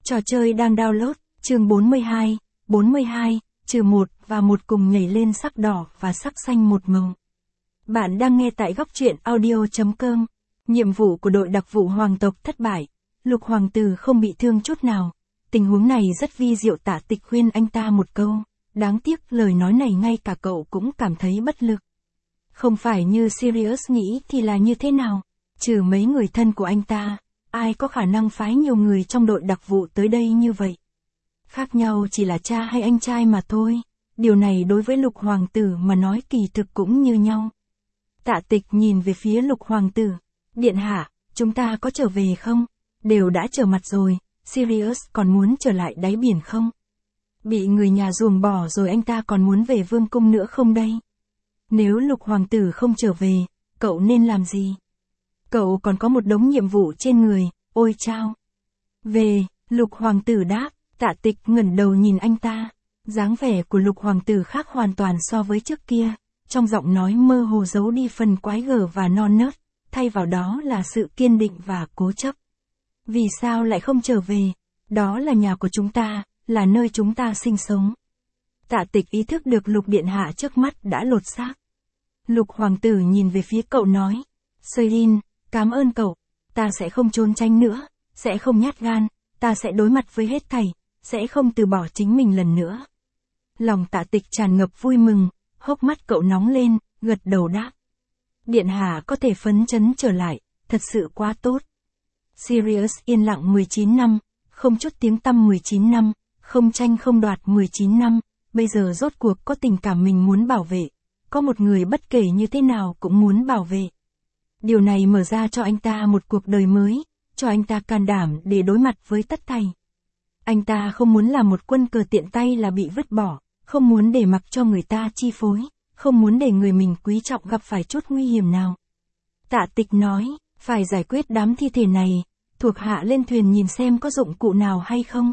Trò chơi đang download, chương 42, 42-1 và 1 cùng nhảy lên sắc đỏ và sắc xanh một màu. Bạn đang nghe tại góc truyện audio.com. Nhiệm vụ của đội đặc vụ hoàng tộc thất bại. Lục hoàng tử không bị thương chút nào. Tình huống này rất vi diệu, Tạ Tịch khuyên anh ta một câu. Đáng tiếc lời nói này ngay cả cậu cũng cảm thấy bất lực. Không phải như Sirius nghĩ thì là như thế nào. Trừ mấy người thân của anh ta, ai có khả năng phái nhiều người trong đội đặc vụ tới đây như vậy. Khác nhau chỉ là cha hay anh trai mà thôi. Điều này đối với Lục hoàng tử mà nói kỳ thực cũng như nhau. Tạ Tịch nhìn về phía Lục hoàng tử. Điện hạ, chúng ta có trở về không? Đều đã trở mặt rồi, Sirius còn muốn trở lại đáy biển không? Bị người nhà ruồng bỏ rồi anh ta còn muốn về vương cung nữa không đây? Nếu Lục hoàng tử không trở về, cậu nên làm gì? Cậu còn có một đống nhiệm vụ trên người, ôi chao. Về, Lục hoàng tử đáp. Tạ Tịch ngẩng đầu nhìn anh ta. Dáng vẻ của Lục hoàng tử khác hoàn toàn so với trước kia. Trong giọng nói mơ hồ giấu đi phần quái gở và non nớt, thay vào đó là sự kiên định và cố chấp. Vì sao lại không trở về? Đó là nhà của chúng ta, là nơi chúng ta sinh sống. Tạ Tịch ý thức được Lục điện hạ trước mắt đã lột xác. Lục hoàng tử nhìn về phía cậu nói. Serin, cảm ơn cậu. Ta sẽ không trốn tránh nữa, sẽ không nhát gan, ta sẽ đối mặt với hết thảy, sẽ không từ bỏ chính mình lần nữa. Lòng Tạ Tịch tràn ngập vui mừng, hốc mắt cậu nóng lên, gật đầu đáp. Điện hạ có thể phấn chấn trở lại, thật sự quá tốt. Sirius yên lặng 19 năm, không chút tiếng tăm 19 năm, không tranh không đoạt 19 năm, bây giờ rốt cuộc có tình cảm mình muốn bảo vệ, có một người bất kể như thế nào cũng muốn bảo vệ. Điều này mở ra cho anh ta một cuộc đời mới, cho anh ta can đảm để đối mặt với tất thảy. Anh ta không muốn là một quân cờ tiện tay là bị vứt bỏ, không muốn để mặc cho người ta chi phối, không muốn để người mình quý trọng gặp phải chút nguy hiểm nào. Tạ Tịch nói, phải giải quyết đám thi thể này, thuộc hạ lên thuyền nhìn xem có dụng cụ nào hay không.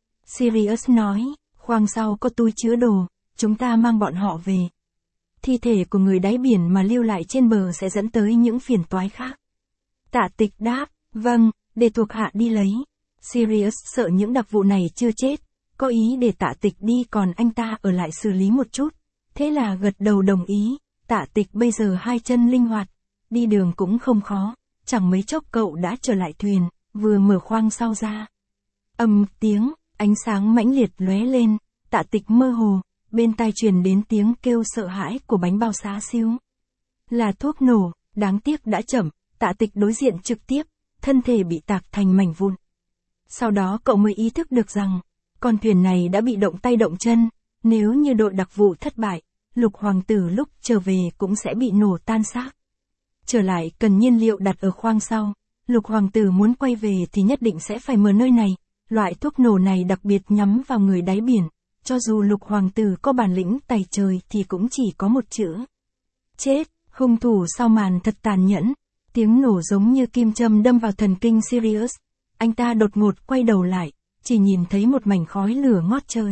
Sirius nói, khoang sau có túi chứa đồ, chúng ta mang bọn họ về. Thi thể của người đáy biển mà lưu lại trên bờ sẽ dẫn tới những phiền toái khác. Tạ Tịch đáp, vâng, để thuộc hạ đi lấy. Sirius sợ những đặc vụ này chưa chết, có ý để Tạ Tịch đi còn anh ta ở lại xử lý một chút. Thế là gật đầu đồng ý. Tạ Tịch bây giờ hai chân linh hoạt, đi đường cũng không khó, chẳng mấy chốc cậu đã trở lại thuyền, vừa mở khoang sau ra. Ầm tiếng, ánh sáng mãnh liệt lóe lên, Tạ Tịch mơ hồ, bên tai truyền đến tiếng kêu sợ hãi của bánh bao xá xíu. Là thuốc nổ, đáng tiếc đã chậm, Tạ Tịch đối diện trực tiếp, thân thể bị tạc thành mảnh vụn. Sau đó cậu mới ý thức được rằng, con thuyền này đã bị động tay động chân, nếu như đội đặc vụ thất bại, Lục hoàng tử lúc trở về cũng sẽ bị nổ tan xác. Trở lại cần nhiên liệu đặt ở khoang sau, Lục hoàng tử muốn quay về thì nhất định sẽ phải mở nơi này, loại thuốc nổ này đặc biệt nhắm vào người đáy biển, cho dù Lục hoàng tử có bản lĩnh tày trời thì cũng chỉ có một chữ. Chết, hung thủ sau màn thật tàn nhẫn, tiếng nổ giống như kim châm đâm vào thần kinh Sirius, anh ta đột ngột quay đầu lại, chỉ nhìn thấy một mảnh khói lửa ngót trời.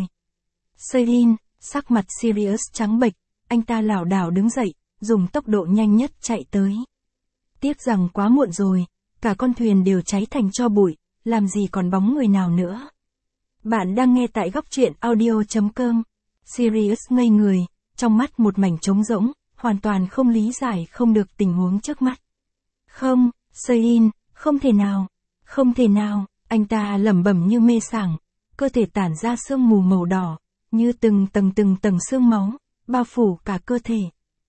Serin, sắc mặt Sirius trắng bệch, anh ta lảo đảo đứng dậy, dùng tốc độ nhanh nhất chạy tới. Tiếc rằng quá muộn rồi, cả con thuyền đều cháy thành tro bụi, làm gì còn bóng người nào nữa. Bạn đang nghe tại góc truyện audio.com. Sirius ngây người, trong mắt một mảnh trống rỗng, hoàn toàn không lý giải không được tình huống trước mắt. Không, Serin, không thể nào, không thể nào, anh ta lẩm bẩm như mê sảng, cơ thể tản ra sương mù màu đỏ, như từng tầng sương máu, bao phủ cả cơ thể.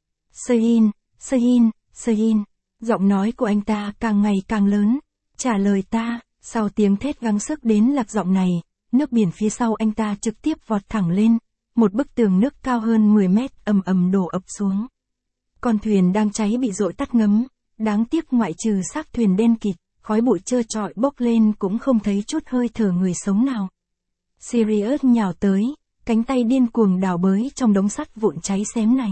Serin, Serin, Serin, giọng nói của anh ta càng ngày càng lớn, trả lời ta, sau tiếng thét gắng sức đến lạc giọng này, nước biển phía sau anh ta trực tiếp vọt thẳng lên, một bức tường nước cao hơn 10 mét ầm ầm đổ ập xuống. Con thuyền đang cháy bị dội tắt ngấm, đáng tiếc ngoại trừ xác thuyền đen kịt, khói bụi trơ trọi bốc lên cũng không thấy chút hơi thở người sống nào. Sirius nhào tới, cánh tay điên cuồng đào bới trong đống sắt vụn cháy xém này.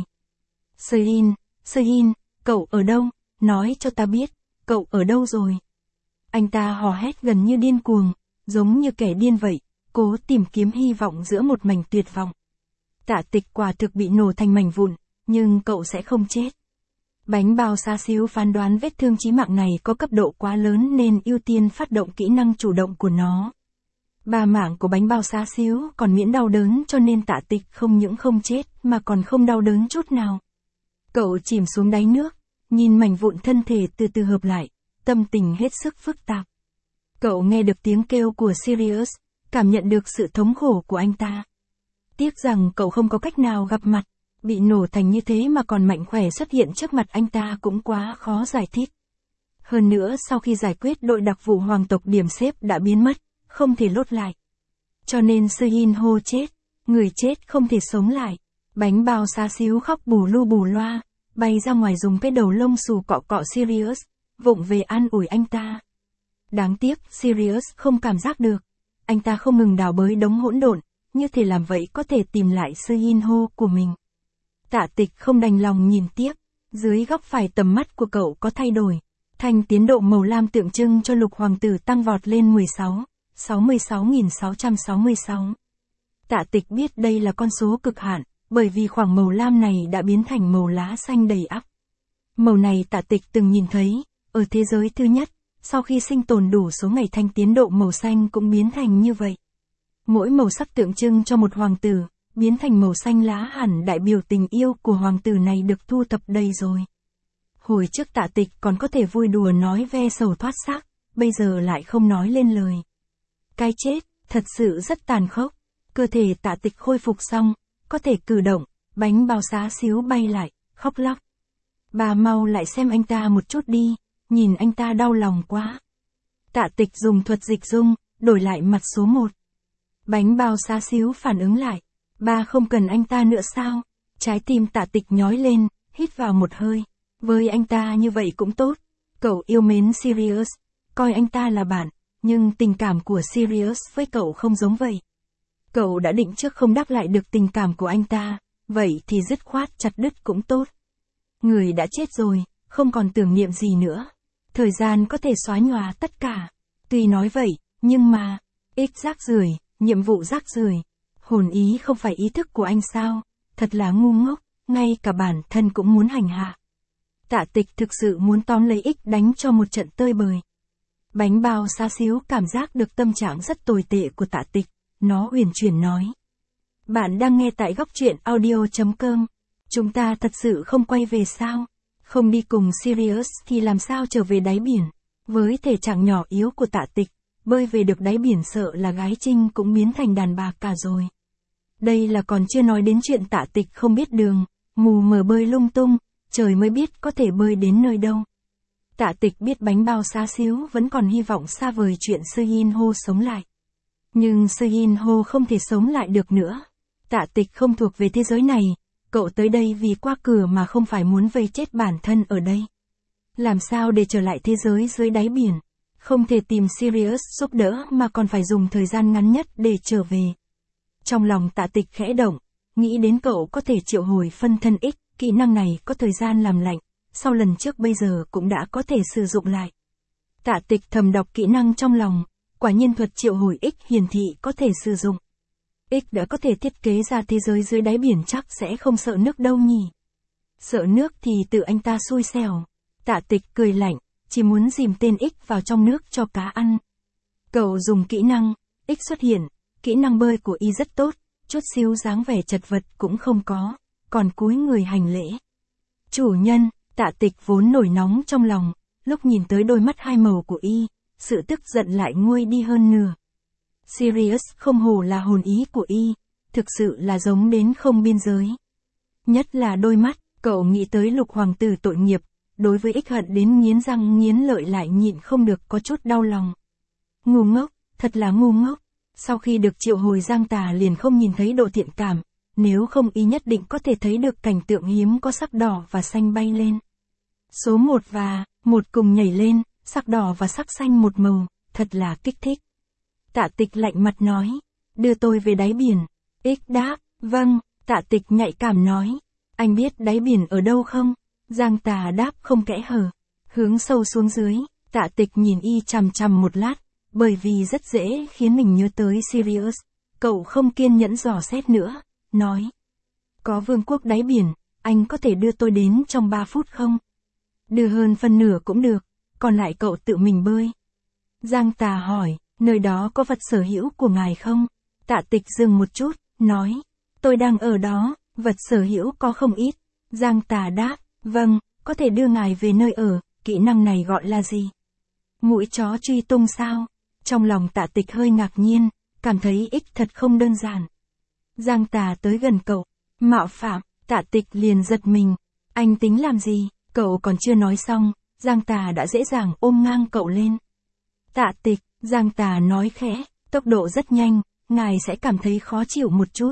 Serin, Serin, cậu ở đâu? Nói cho ta biết, cậu ở đâu rồi? Anh ta hò hét gần như điên cuồng, giống như kẻ điên vậy, cố tìm kiếm hy vọng giữa một mảnh tuyệt vọng. Tạ Tịch quả thực bị nổ thành mảnh vụn, nhưng cậu sẽ không chết. Bánh bao xá xíu phán đoán vết thương chí mạng này có cấp độ quá lớn nên ưu tiên phát động kỹ năng chủ động của nó. Ba mảng của bánh bao xá xíu còn miễn đau đớn cho nên Tạ Tịch không những không chết mà còn không đau đớn chút nào. Cậu chìm xuống đáy nước, nhìn mảnh vụn thân thể từ từ hợp lại, tâm tình hết sức phức tạp. Cậu nghe được tiếng kêu của Sirius, cảm nhận được sự thống khổ của anh ta. Tiếc rằng cậu không có cách nào gặp mặt, bị nổ thành như thế mà còn mạnh khỏe xuất hiện trước mặt anh ta cũng quá khó giải thích. Hơn nữa sau khi giải quyết đội đặc vụ hoàng tộc điểm xếp đã biến mất, không thể lốt lại. Cho nên Sư Hin Ho chết, người chết không thể sống lại. Bánh bao xá xíu khóc bù lu bù loa, bay ra ngoài dùng cái đầu lông xù cọ cọ Sirius, vụng về an ủi anh ta. Đáng tiếc Sirius không cảm giác được. Anh ta không ngừng đào bới đống hỗn độn, như thể làm vậy có thể tìm lại Sư Hin Ho của mình. Tạ Tịch không đành lòng nhìn tiếp, dưới góc phải tầm mắt của cậu có thay đổi. Thanh tiến độ màu lam tượng trưng cho lục hoàng tử tăng vọt lên 66.666. Tạ Tịch biết đây là con số cực hạn, bởi vì khoảng màu lam này đã biến thành màu lá xanh đầy ắp. Màu này Tạ Tịch từng nhìn thấy, ở thế giới thứ nhất, sau khi sinh tồn đủ số ngày thanh tiến độ màu xanh cũng biến thành như vậy. Mỗi màu sắc tượng trưng cho một hoàng tử, biến thành màu xanh lá hẳn đại biểu tình yêu của hoàng tử này được thu thập đầy rồi. Hồi trước Tạ Tịch còn có thể vui đùa nói ve sầu thoát xác, bây giờ lại không nói lên lời. Cái chết, thật sự rất tàn khốc. Cơ thể Tạ Tịch khôi phục xong, có thể cử động, bánh bao xá xíu bay lại, khóc lóc. Bà mau lại xem anh ta một chút đi, nhìn anh ta đau lòng quá. Tạ Tịch dùng thuật dịch dung, đổi lại mặt số 1. Bánh bao xá xíu phản ứng lại. Ba không cần anh ta nữa sao? Trái tim Tạ Tịch nhói lên, hít vào một hơi. Với anh ta như vậy cũng tốt. Cậu yêu mến Sirius, coi anh ta là bạn, nhưng tình cảm của Sirius với cậu không giống vậy. Cậu đã định trước không đáp lại được tình cảm của anh ta, vậy thì dứt khoát chặt đứt cũng tốt. Người đã chết rồi, không còn tưởng niệm gì nữa. Thời gian có thể xóa nhòa tất cả. Tuy nói vậy, nhưng mà, rác rưởi, nhiệm vụ rác rưởi. Hồn ý không phải ý thức của anh sao? Thật là ngu ngốc, ngay cả bản thân cũng muốn hành hạ. Tạ Tịch thực sự muốn tóm lấy đánh cho một trận tơi bời. Bánh bao xá xíu cảm giác được tâm trạng rất tồi tệ của Tạ Tịch, nó uyển chuyển nói. Bạn đang nghe tại góc truyện audio.com. Chúng ta thật sự không quay về sao? Không đi cùng Sirius thì làm sao trở về đáy biển? Với thể trạng nhỏ yếu của Tạ Tịch, bơi về được đáy biển sợ là gái trinh cũng biến thành đàn bà cả rồi. Đây là còn chưa nói đến chuyện Tạ Tịch không biết đường, mù mờ bơi lung tung, trời mới biết có thể bơi đến nơi đâu. Tạ Tịch biết bánh bao xá xíu vẫn còn hy vọng xa vời chuyện Sư Hin Ho sống lại. Nhưng Sư Hin Ho không thể sống lại được nữa. Tạ Tịch không thuộc về thế giới này, cậu tới đây vì qua cửa mà không phải muốn vây chết bản thân ở đây. Làm sao để trở lại thế giới dưới đáy biển? Không thể tìm Sirius giúp đỡ mà còn phải dùng thời gian ngắn nhất để trở về. Trong lòng Tạ Tịch khẽ động, nghĩ đến cậu có thể triệu hồi phân thân kỹ năng này có thời gian làm lạnh, sau lần trước bây giờ cũng đã có thể sử dụng lại. Tạ Tịch thầm đọc kỹ năng trong lòng, quả nhiên thuật triệu hồi hiển thị có thể sử dụng. Đã có thể thiết kế ra thế giới dưới đáy biển chắc sẽ không sợ nước đâu nhỉ. Sợ nước thì tự anh ta xui xẻo. Tạ Tịch cười lạnh, chỉ muốn dìm tên vào trong nước cho cá ăn. Cậu dùng kỹ năng, xuất hiện, kỹ năng bơi của y rất tốt, chút xíu dáng vẻ chật vật cũng không có, còn cúi người hành lễ. Chủ nhân, Tạ Tịch vốn nổi nóng trong lòng, lúc nhìn tới đôi mắt hai màu của y, sự tức giận lại nguôi đi hơn nửa. Sirius không hổ là hồn ý của y, thực sự là giống đến không biên giới. Nhất là đôi mắt, cậu nghĩ tới lục hoàng tử tội nghiệp, đối với hận đến nghiến răng nghiến lợi lại nhịn không được có chút đau lòng. Ngu ngốc, thật là ngu ngốc. Sau khi được triệu hồi Giang Tà liền không nhìn thấy độ thiện cảm, nếu không y nhất định có thể thấy được cảnh tượng hiếm có sắc đỏ và xanh bay lên. Số 1 và 1 cùng nhảy lên, sắc đỏ và sắc xanh một màu, thật là kích thích. Tạ Tịch lạnh mặt nói, đưa tôi về đáy biển. Đáp, vâng, Tạ Tịch nhạy cảm nói, anh biết đáy biển ở đâu không? Giang Tà đáp không kẽ hở, hướng sâu xuống dưới. Tạ Tịch nhìn y chằm chằm một lát, bởi vì rất dễ khiến mình nhớ tới Sirius. Cậu không kiên nhẫn dò xét nữa, nói, có vương quốc đáy biển, anh có thể đưa tôi đến trong 3 phút không? Đưa hơn phân nửa cũng được, còn lại cậu tự mình bơi. Giang Tà hỏi, Nơi đó có vật sở hữu của ngài không? Tạ Tịch dừng một chút, nói. Tôi đang ở đó, vật sở hữu có không ít. Giang Tà đáp, vâng, có thể đưa ngài về nơi ở, kỹ năng này gọi là gì? Mũi chó truy tung sao? Trong lòng Tạ Tịch hơi ngạc nhiên, cảm thấy ích thật không đơn giản. Giang Tà tới gần cậu, mạo phạm, Tạ Tịch liền giật mình. Anh tính làm gì? Cậu còn chưa nói xong, Giang Tà đã dễ dàng ôm ngang cậu lên. Tạ Tịch, Giang Tà nói khẽ, tốc độ rất nhanh, ngài sẽ cảm thấy khó chịu một chút.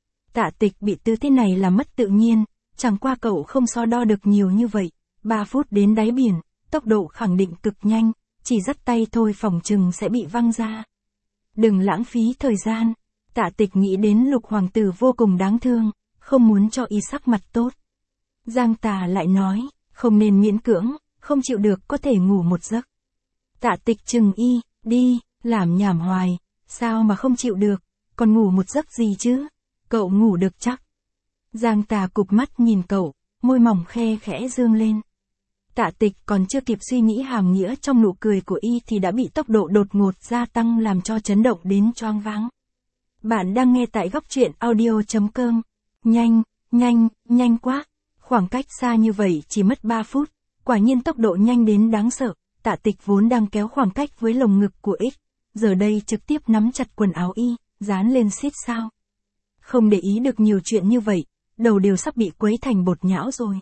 Tạ Tịch bị tư thế này làm mất tự nhiên, chẳng qua cậu không so đo được nhiều như vậy. 3 phút đến đáy biển, tốc độ khẳng định cực nhanh, chỉ dắt tay thôi phòng chừng sẽ bị văng ra. Đừng lãng phí thời gian. Tạ Tịch nghĩ đến Lục hoàng tử vô cùng đáng thương, không muốn cho y sắc mặt tốt. Giang Tà lại nói, không nên miễn cưỡng, không chịu được có thể ngủ một giấc. Tạ Tịch chừng y, đi, làm nhảm hoài, sao mà không chịu được, còn ngủ một giấc gì chứ, cậu ngủ được chắc. Giang Tà cụp mắt nhìn cậu, môi mỏng khe khẽ dương lên. Tạ Tịch còn chưa kịp suy nghĩ hàm nghĩa trong nụ cười của y thì đã bị tốc độ đột ngột gia tăng làm cho chấn động đến choáng váng. Bạn đang nghe tại góc truyện audio.com. Nhanh, nhanh quá. Khoảng cách xa như vậy chỉ mất 3 phút, quả nhiên tốc độ nhanh đến đáng sợ. Tạ Tịch vốn đang kéo khoảng cách với lồng ngực của X, giờ đây trực tiếp nắm chặt quần áo y, dán lên xít sao. Không để ý được nhiều chuyện như vậy, đầu đều sắp bị quấy thành bột nhão rồi.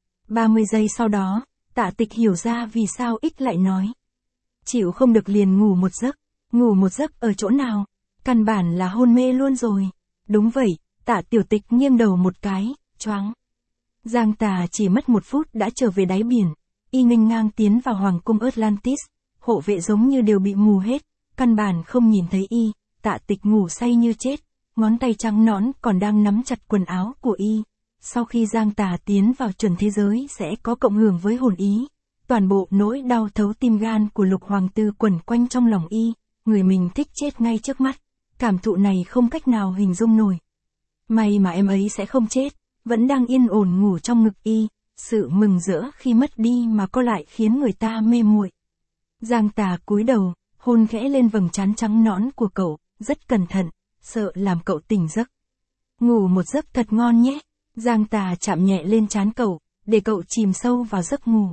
30 giây sau đó, Tạ Tịch hiểu ra vì sao X lại nói. Chịu không được liền ngủ một giấc ở chỗ nào, căn bản là hôn mê luôn rồi. Đúng vậy, Tạ Tiểu Tịch nghiêng đầu một cái, choáng. Giang Tà chỉ mất 1 phút đã trở về đáy biển, y nghênh ngang tiến vào Hoàng cung Atlantis, hộ vệ giống như đều bị mù hết, căn bản không nhìn thấy y. Tạ Tịch ngủ say như chết, ngón tay trắng nõn còn đang nắm chặt quần áo của y. Sau khi Giang Tà tiến vào chuẩn thế giới sẽ có cộng hưởng với hồn ý, toàn bộ nỗi đau thấu tim gan của Lục hoàng tử quẩn quanh trong lòng y, người mình thích chết ngay trước mắt, cảm thụ này không cách nào hình dung nổi. May mà em ấy sẽ không chết, vẫn đang yên ổn ngủ trong ngực y, sự mừng rỡ khi mất đi mà có lại khiến người ta mê muội. Giang Tà cúi đầu, hôn khẽ lên vầng trán trắng nõn của cậu, rất cẩn thận, sợ làm cậu tỉnh giấc. Ngủ một giấc thật ngon nhé. Giang Tà chạm nhẹ lên trán cậu, để cậu chìm sâu vào giấc ngủ.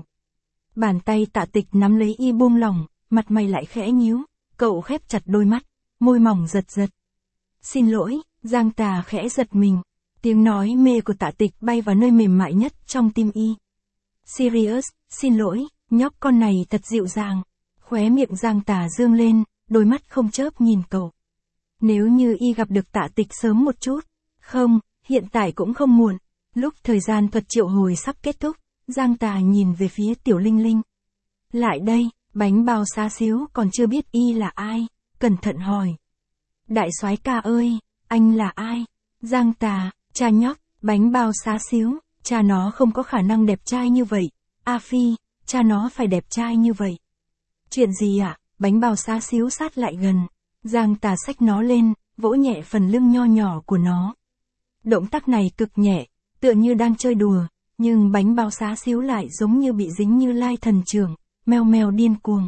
Bàn tay Tạ Tịch nắm lấy y buông lỏng, mặt mày lại khẽ nhíu, cậu khép chặt đôi mắt, môi mỏng giật giật. Xin lỗi, Giang Tà khẽ giật mình, tiếng nói mê của Tạ Tịch bay vào nơi mềm mại nhất trong tim y. Sirius, xin lỗi, nhóc con này thật dịu dàng. Khóe miệng Giang Tà dương lên, đôi mắt không chớp nhìn cậu. Nếu như y gặp được Tạ Tịch sớm một chút, không, hiện tại cũng không muộn. Lúc thời gian thuật triệu hồi sắp kết thúc, Giang Tà nhìn về phía Tiểu Linh Linh. Lại đây, bánh bao xá xíu còn chưa biết y là ai, cẩn thận hỏi. Đại soái ca ơi, anh là ai? Giang Tà, cha nhóc, bánh bao xá xíu, cha nó không có khả năng đẹp trai như vậy. A Phi, cha nó phải đẹp trai như vậy. Chuyện gì ạ? Bánh bao xá xíu sát lại gần. Giang Tà xách nó lên, vỗ nhẹ phần lưng nho nhỏ của nó. Động tác này cực nhẹ, tựa như đang chơi đùa, nhưng bánh bao xá xíu lại giống như bị dính Như Lai thần trưởng, meo meo điên cuồng.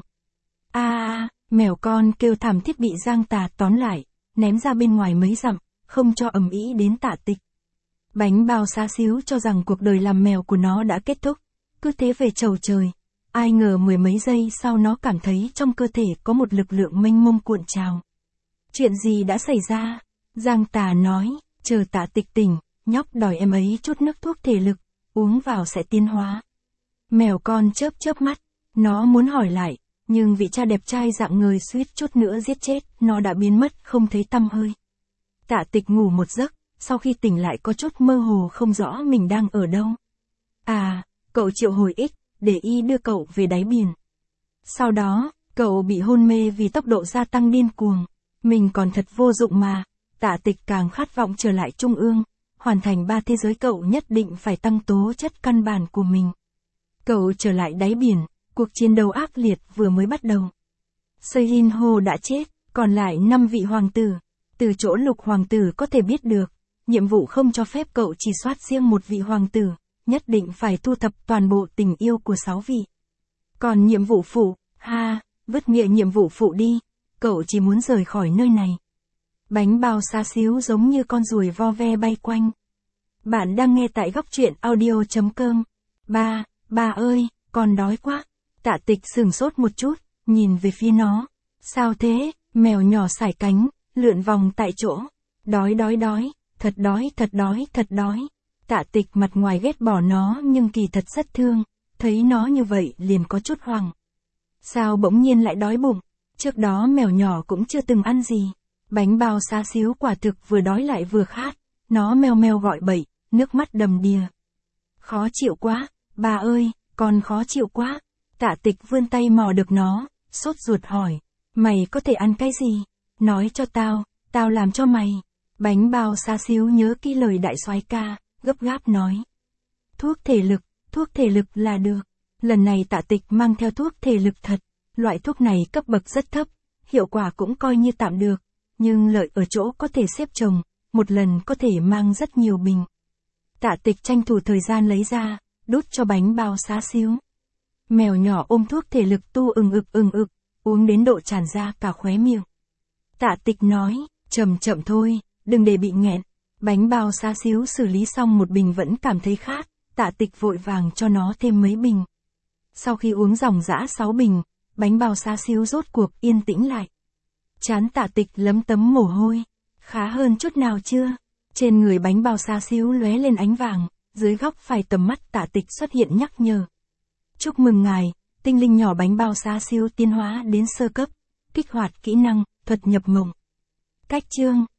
Mèo con kêu thảm thiết bị Giang Tà tóm lại, ném ra bên ngoài mấy dặm, không cho ầm ĩ đến Tạ Tịch. Bánh bao xá xíu cho rằng cuộc đời làm mèo của nó đã kết thúc, cứ thế về chầu trời. Ai ngờ 10 mấy giây sau nó cảm thấy trong cơ thể có một lực lượng mênh mông cuộn trào. Chuyện gì đã xảy ra? Giang Tà nói, chờ Tạ Tịch tỉnh, nhóc đòi em ấy chút nước thuốc thể lực, uống vào sẽ tiến hóa. Mèo con chớp chớp mắt, nó muốn hỏi lại, nhưng vị cha đẹp trai dạng người suýt chút nữa giết chết, nó đã biến mất không thấy tăm hơi. Tạ Tịch ngủ một giấc, sau khi tỉnh lại có chút mơ hồ không rõ mình đang ở đâu. Cậu triệu hồi X, để y đưa cậu về đáy biển. Sau đó, cậu bị hôn mê vì tốc độ gia tăng điên cuồng. Mình còn thật vô dụng mà. Tạ Tịch càng khát vọng trở lại trung ương, hoàn thành 3 thế giới cậu nhất định phải tăng tố chất căn bản của mình. Cậu trở lại đáy biển, cuộc chiến đấu ác liệt vừa mới bắt đầu. Sejinho đã chết, còn lại 5 vị hoàng tử. Từ chỗ Lục hoàng tử có thể biết được, nhiệm vụ không cho phép cậu chỉ soát riêng một vị hoàng tử, nhất định phải thu thập toàn bộ tình yêu của 6 vị. Còn nhiệm vụ phụ, vứt nghĩa nhiệm vụ phụ đi. cậu chỉ muốn rời khỏi nơi này. Bánh bao xá xíu giống như con ruồi vo ve bay quanh. Bạn đang nghe tại góc truyện audio.com. Ba ơi, con đói quá. Tạ Tịch sửng sốt một chút, nhìn về phía nó. Sao thế? Mèo nhỏ sải cánh, lượn vòng tại chỗ. Đói, thật đói. Tạ Tịch mặt ngoài ghét bỏ nó nhưng kỳ thật rất thương, thấy nó như vậy liền có chút hoảng. Sao bỗng nhiên lại đói bụng? Trước đó mèo nhỏ cũng chưa từng ăn gì. Bánh bao xá xíu quả thực vừa đói lại vừa khát, nó meo meo gọi bậy, nước mắt đầm đìa. Khó chịu quá, ba ơi, con khó chịu quá. Tạ Tịch vươn tay mò được nó, sốt ruột hỏi, mày có thể ăn cái gì? Nói cho tao làm cho mày. Bánh bao xá xíu nhớ kỹ lời đại soái ca, gấp gáp nói. Thuốc thể lực là được. Lần này Tạ Tịch mang theo thuốc thể lực thật, loại thuốc này cấp bậc rất thấp, hiệu quả cũng coi như tạm được, nhưng lợi ở chỗ có thể xếp chồng, một lần có thể mang rất nhiều bình. Tạ Tịch tranh thủ thời gian lấy ra, đút cho bánh bao xá xíu. Mèo nhỏ ôm thuốc thể lực tu ừng ực, uống đến độ tràn ra cả khóe miệng. Tạ Tịch nói, chậm thôi, đừng để bị nghẹn. Bánh bao xá xíu xử lý xong một bình vẫn cảm thấy khát, Tạ Tịch vội vàng cho nó thêm mấy bình. Sau khi uống dòng dã 6 bình, bánh bao xá xíu rốt cuộc yên tĩnh lại. Trán Tạ Tịch lấm tấm mồ hôi. Khá hơn chút nào chưa? Trên người bánh bao xá xíu lóe lên ánh vàng, dưới góc phải tầm mắt Tạ Tịch xuất hiện nhắc nhở. Chúc mừng ngài, tinh linh nhỏ bánh bao xá xíu tiến hóa đến sơ cấp, kích hoạt kỹ năng, thuật nhập mộng. Cách chương